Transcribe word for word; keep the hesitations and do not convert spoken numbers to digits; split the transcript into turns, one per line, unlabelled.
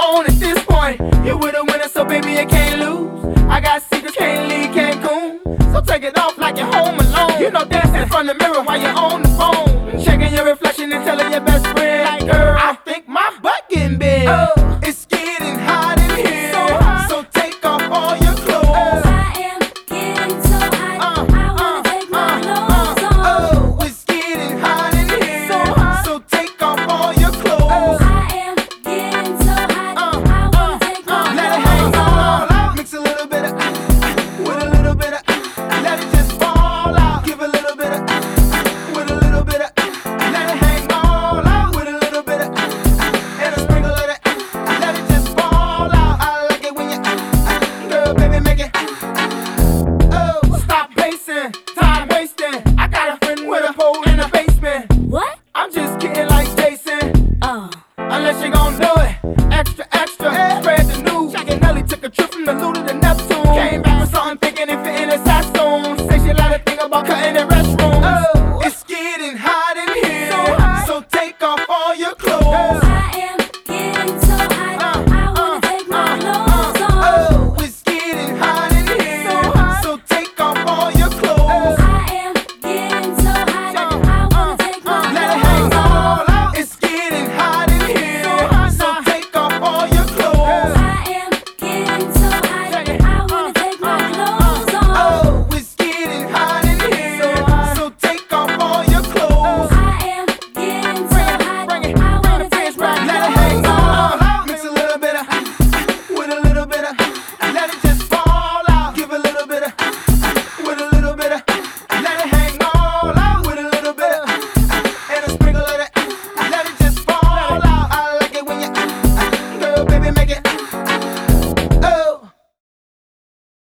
on at this point. You with a winner, so baby, you can't lose. I got secrets, can't leave Cancun. So take it off like you're home alone. You know, dancing in front of the mirror while you're on the phone. Checking your reflection and telling your best friend, like, girl, I think my butt getting big. Oh.